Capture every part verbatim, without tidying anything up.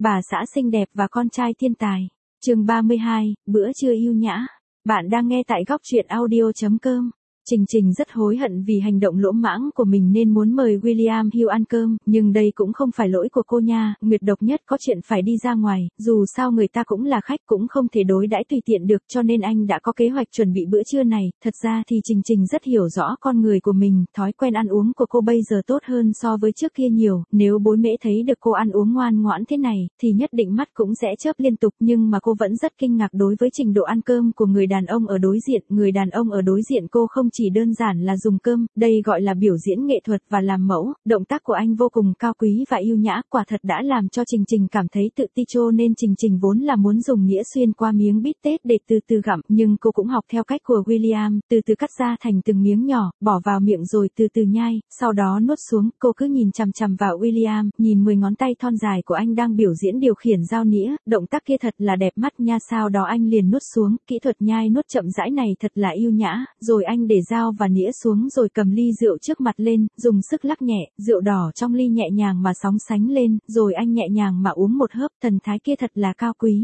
bà xã xinh đẹp và con trai thiên tài. Chương ba mươi hai, bữa trưa yêu nhã. Bạn đang nghe tại góc truyện audio chấm com. Trình Trình rất hối hận vì hành động lỗ mãng của mình nên muốn mời William Hill ăn cơm, nhưng đây cũng không phải lỗi của cô nha. Nguyệt Độc Nhất có chuyện phải đi ra ngoài, dù sao người ta cũng là khách, cũng không thể đối đãi tùy tiện được, cho nên anh đã có kế hoạch chuẩn bị bữa trưa này. Thật ra thì Trình Trình rất hiểu rõ con người của mình, thói quen ăn uống của cô bây giờ tốt hơn so với trước kia nhiều. Nếu bối mễ thấy được cô ăn uống ngoan ngoãn thế này, thì nhất định mắt cũng sẽ chớp liên tục, nhưng mà cô vẫn rất kinh ngạc đối với trình độ ăn cơm của người đàn ông ở đối diện. Người đàn ông ở đối diện cô không chỉ đơn giản là dùng cơm, đây gọi là biểu diễn nghệ thuật và làm mẫu. Động tác của anh vô cùng cao quý và yêu nhã, quả thật đã làm cho Trình Trình cảm thấy tự ti, cho nên Trình Trình vốn là muốn dùng nĩa xuyên qua miếng bít tết để từ từ gặm, nhưng cô cũng học theo cách của William, từ từ cắt ra thành từng miếng nhỏ, bỏ vào miệng rồi từ từ nhai, sau đó nuốt xuống. Cô cứ nhìn chằm chằm vào William, nhìn mười ngón tay thon dài của anh đang biểu diễn điều khiển dao nĩa, động tác kia thật là đẹp mắt nha. Sau đó anh liền nuốt xuống, kỹ thuật nhai nuốt chậm rãi này thật là yêu nhã. Rồi anh để dao và nĩa xuống rồi cầm ly rượu trước mặt lên, dùng sức lắc nhẹ, rượu đỏ trong ly nhẹ nhàng mà sóng sánh lên, rồi anh nhẹ nhàng mà uống một hớp, thần thái kia thật là cao quý.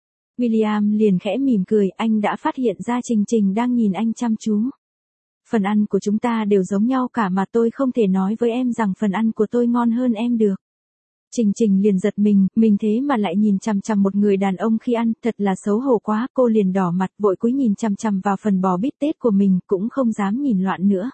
William liền khẽ mỉm cười, anh đã phát hiện ra Trình Trình đang nhìn anh chăm chú. Phần ăn của chúng ta đều giống nhau cả mà tôi không thể nói với em rằng phần ăn của tôi ngon hơn em được. Trình Trình liền giật mình, mình thế mà lại nhìn chằm chằm một người đàn ông khi ăn, thật là xấu hổ quá. Cô liền đỏ mặt, vội cúi nhìn chằm chằm vào phần bò bít tết của mình, cũng không dám nhìn loạn nữa.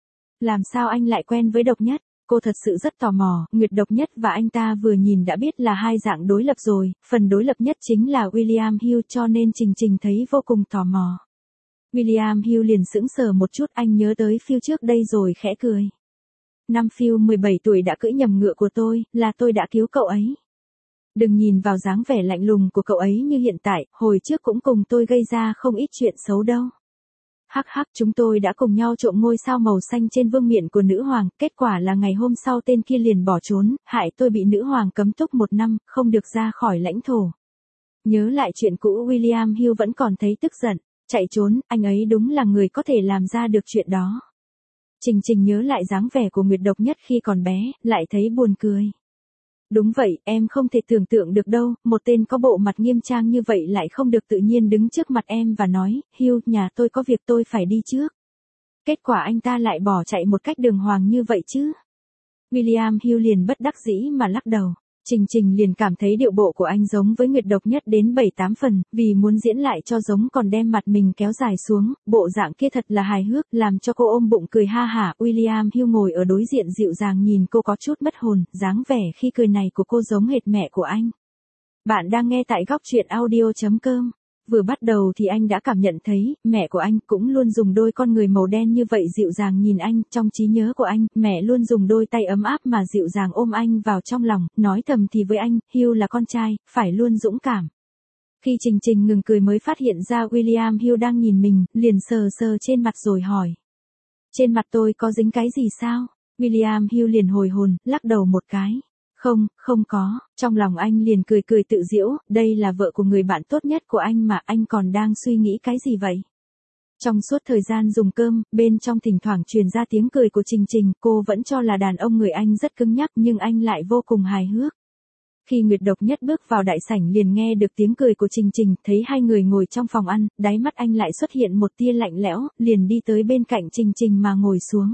Làm sao anh lại quen với Độc Nhất? Cô thật sự rất tò mò. Nguyệt Độc Nhất và anh ta vừa nhìn đã biết là hai dạng đối lập rồi, phần đối lập nhất chính là William Hill, cho nên Trình Trình thấy vô cùng tò mò. William Hill liền sững sờ một chút, anh nhớ tới Phil trước đây rồi khẽ cười. Năm Phil mười bảy tuổi đã cưỡi nhầm ngựa của tôi, là tôi đã cứu cậu ấy. Đừng nhìn vào dáng vẻ lạnh lùng của cậu ấy như hiện tại, hồi trước cũng cùng tôi gây ra không ít chuyện xấu đâu. Hắc hắc, chúng tôi đã cùng nhau trộm ngôi sao màu xanh trên vương miện của nữ hoàng, kết quả là ngày hôm sau tên kia liền bỏ trốn, hại tôi bị nữ hoàng cấm túc một năm, không được ra khỏi lãnh thổ. Nhớ lại chuyện cũ, William Hill vẫn còn thấy tức giận. Chạy trốn, anh ấy đúng là người có thể làm ra được chuyện đó. Trình Trình nhớ lại dáng vẻ của Nguyệt Độc Nhất khi còn bé, lại thấy buồn cười. Đúng vậy, em không thể tưởng tượng được đâu, một tên có bộ mặt nghiêm trang như vậy lại không được tự nhiên đứng trước mặt em và nói, Hill, nhà tôi có việc tôi phải đi trước. Kết quả anh ta lại bỏ chạy một cách đường hoàng như vậy chứ. William Hill liền bất đắc dĩ mà lắc đầu. Trình Trình liền cảm thấy điệu bộ của anh giống với Nguyệt Độc Nhất đến bảy tám phần, vì muốn diễn lại cho giống còn đem mặt mình kéo dài xuống, bộ dạng kia thật là hài hước, làm cho cô ôm bụng cười ha hả. William Hill ngồi ở đối diện dịu dàng nhìn cô có chút mất hồn, dáng vẻ khi cười này của cô giống hệt mẹ của anh. Bạn đang nghe tại góc truyện audio chấm com. Vừa bắt đầu thì anh đã cảm nhận thấy, mẹ của anh cũng luôn dùng đôi con người màu đen như vậy dịu dàng nhìn anh. Trong trí nhớ của anh, mẹ luôn dùng đôi tay ấm áp mà dịu dàng ôm anh vào trong lòng, nói thầm thì với anh, Hill là con trai, phải luôn dũng cảm. Khi Trình Trình ngừng cười mới phát hiện ra William Hill đang nhìn mình, liền sờ sờ trên mặt rồi hỏi. Trên mặt tôi có dính cái gì sao? William Hill liền hồi hồn, lắc đầu một cái. Không, không có. Trong lòng anh liền cười cười tự giễu, đây là vợ của người bạn tốt nhất của anh mà, anh còn đang suy nghĩ cái gì vậy? Trong suốt thời gian dùng cơm, bên trong thỉnh thoảng truyền ra tiếng cười của Trình Trình, cô vẫn cho là đàn ông người anh rất cứng nhắc nhưng anh lại vô cùng hài hước. Khi Nguyệt Độc Nhất bước vào đại sảnh liền nghe được tiếng cười của Trình Trình, thấy hai người ngồi trong phòng ăn, đáy mắt anh lại xuất hiện một tia lạnh lẽo, liền đi tới bên cạnh Trình Trình mà ngồi xuống.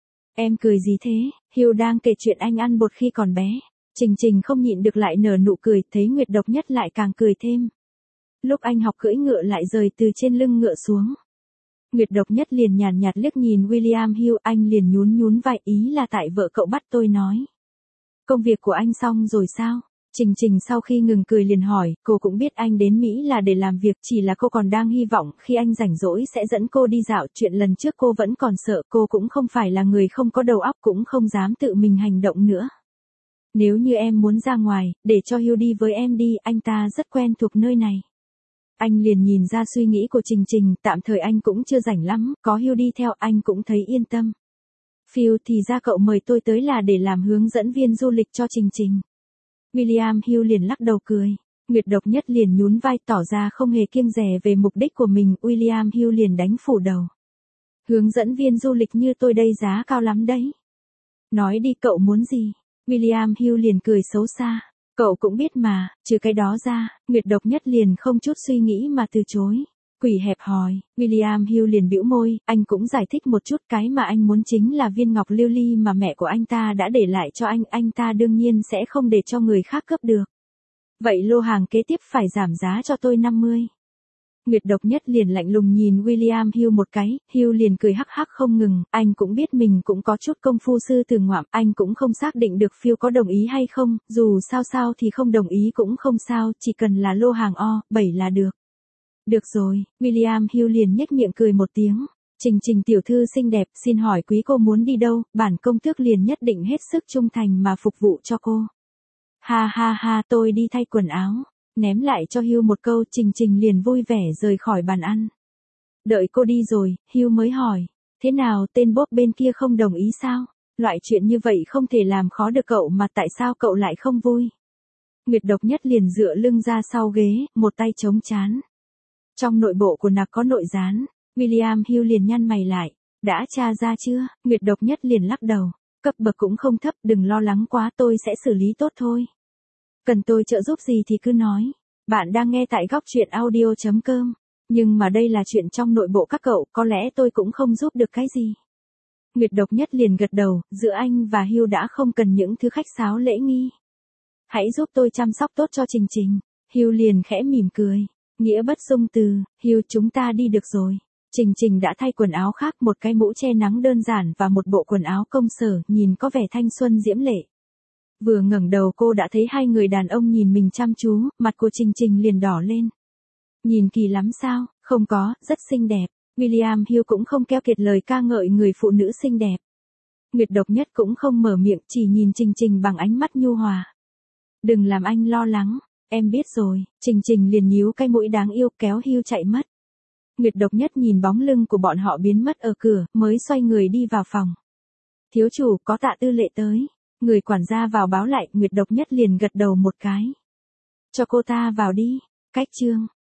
Em cười gì thế? Hill đang kể chuyện anh ăn bột khi còn bé. Trình Trình không nhịn được lại nở nụ cười, thấy Nguyệt Độc Nhất lại càng cười thêm. Lúc anh học cưỡi ngựa lại rời từ trên lưng ngựa xuống. Nguyệt Độc Nhất liền nhàn nhạt liếc nhìn William Hill, anh liền nhún nhún vai, ý là tại vợ cậu bắt tôi nói. Công việc của anh xong rồi sao? Trình Trình sau khi ngừng cười liền hỏi, cô cũng biết anh đến Mỹ là để làm việc, chỉ là cô còn đang hy vọng khi anh rảnh rỗi sẽ dẫn cô đi dạo, chuyện lần trước cô vẫn còn sợ, cô cũng không phải là người không có đầu óc, cũng không dám tự mình hành động nữa. Nếu như em muốn ra ngoài, để cho Hill đi với em đi, anh ta rất quen thuộc nơi này. Anh liền nhìn ra suy nghĩ của Trình Trình, tạm thời anh cũng chưa rảnh lắm, có Hill đi theo anh cũng thấy yên tâm. Phil, thì ra cậu mời tôi tới là để làm hướng dẫn viên du lịch cho Trình Trình. William Hill liền lắc đầu cười. Nguyệt Độc Nhất liền nhún vai tỏ ra không hề kiêng dè về mục đích của mình. William Hill liền đánh phủ đầu. Hướng dẫn viên du lịch như tôi đây giá cao lắm đấy. Nói đi, cậu muốn gì? William Hill liền cười xấu xa. Cậu cũng biết mà, trừ cái đó ra, Nguyệt Độc Nhất liền không chút suy nghĩ mà từ chối. Quỷ hẹp hòi, William Hill liền bĩu môi, anh cũng giải thích một chút, cái mà anh muốn chính là viên ngọc lưu ly mà mẹ của anh ta đã để lại cho anh, anh ta đương nhiên sẽ không để cho người khác cướp được. Vậy lô hàng kế tiếp phải giảm giá cho tôi năm mươi. Nguyệt Độc Nhất liền lạnh lùng nhìn William Hill một cái, Hill liền cười hắc hắc không ngừng, anh cũng biết mình cũng có chút công phu sư tử ngoạm, anh cũng không xác định được Phil có đồng ý hay không, dù sao sao thì không đồng ý cũng không sao, chỉ cần là lô hàng O, bảy là được. Được rồi, William Hill liền nhếch miệng cười một tiếng. Trình Trình tiểu thư xinh đẹp, xin hỏi quý cô muốn đi đâu, bản công tước liền nhất định hết sức trung thành mà phục vụ cho cô. Ha ha ha, tôi đi thay quần áo. Ném lại cho Hill một câu, Trình Trình liền vui vẻ rời khỏi bàn ăn. Đợi cô đi rồi, Hill mới hỏi, thế nào tên Bob bên kia không đồng ý sao? Loại chuyện như vậy không thể làm khó được cậu mà tại sao cậu lại không vui? Nguyệt Độc Nhất liền dựa lưng ra sau ghế, một tay chống chán. Trong nội bộ của nạc có nội gián, William Hill liền nhăn mày lại, đã tra ra chưa? Nguyệt Độc Nhất liền lắc đầu, cấp bậc cũng không thấp, đừng lo lắng quá, tôi sẽ xử lý tốt thôi. Cần tôi trợ giúp gì thì cứ nói. Bạn đang nghe tại góc truyện audio chấm com. Nhưng mà đây là chuyện trong nội bộ các cậu, có lẽ tôi cũng không giúp được cái gì. Nguyệt Độc Nhất liền gật đầu, giữa anh và Hill đã không cần những thứ khách sáo lễ nghi. Hãy giúp tôi chăm sóc tốt cho Trình Trình. Hill liền khẽ mỉm cười. Nghĩa bất dung từ, Hill chúng ta đi được rồi. Trình Trình đã thay quần áo khác, một cái mũ che nắng đơn giản và một bộ quần áo công sở, nhìn có vẻ thanh xuân diễm lệ. Vừa ngẩng đầu cô đã thấy hai người đàn ông nhìn mình chăm chú, mặt của Trình Trình liền đỏ lên. Nhìn kỳ lắm sao? Không có, rất xinh đẹp. William Hill cũng không keo kiệt lời ca ngợi người phụ nữ xinh đẹp. Nguyệt Độc Nhất cũng không mở miệng, chỉ nhìn Trình Trình bằng ánh mắt nhu hòa. Đừng làm anh lo lắng, em biết rồi. Trình Trình liền nhíu cái mũi đáng yêu, kéo Hill chạy mất. Nguyệt Độc Nhất nhìn bóng lưng của bọn họ biến mất ở cửa, mới xoay người đi vào phòng. Thiếu chủ, có Tạ Tư Lệ tới. Người quản gia vào báo lại, Nguyệt Độc Nhất liền gật đầu một cái. Cho cô ta vào đi. Cách chương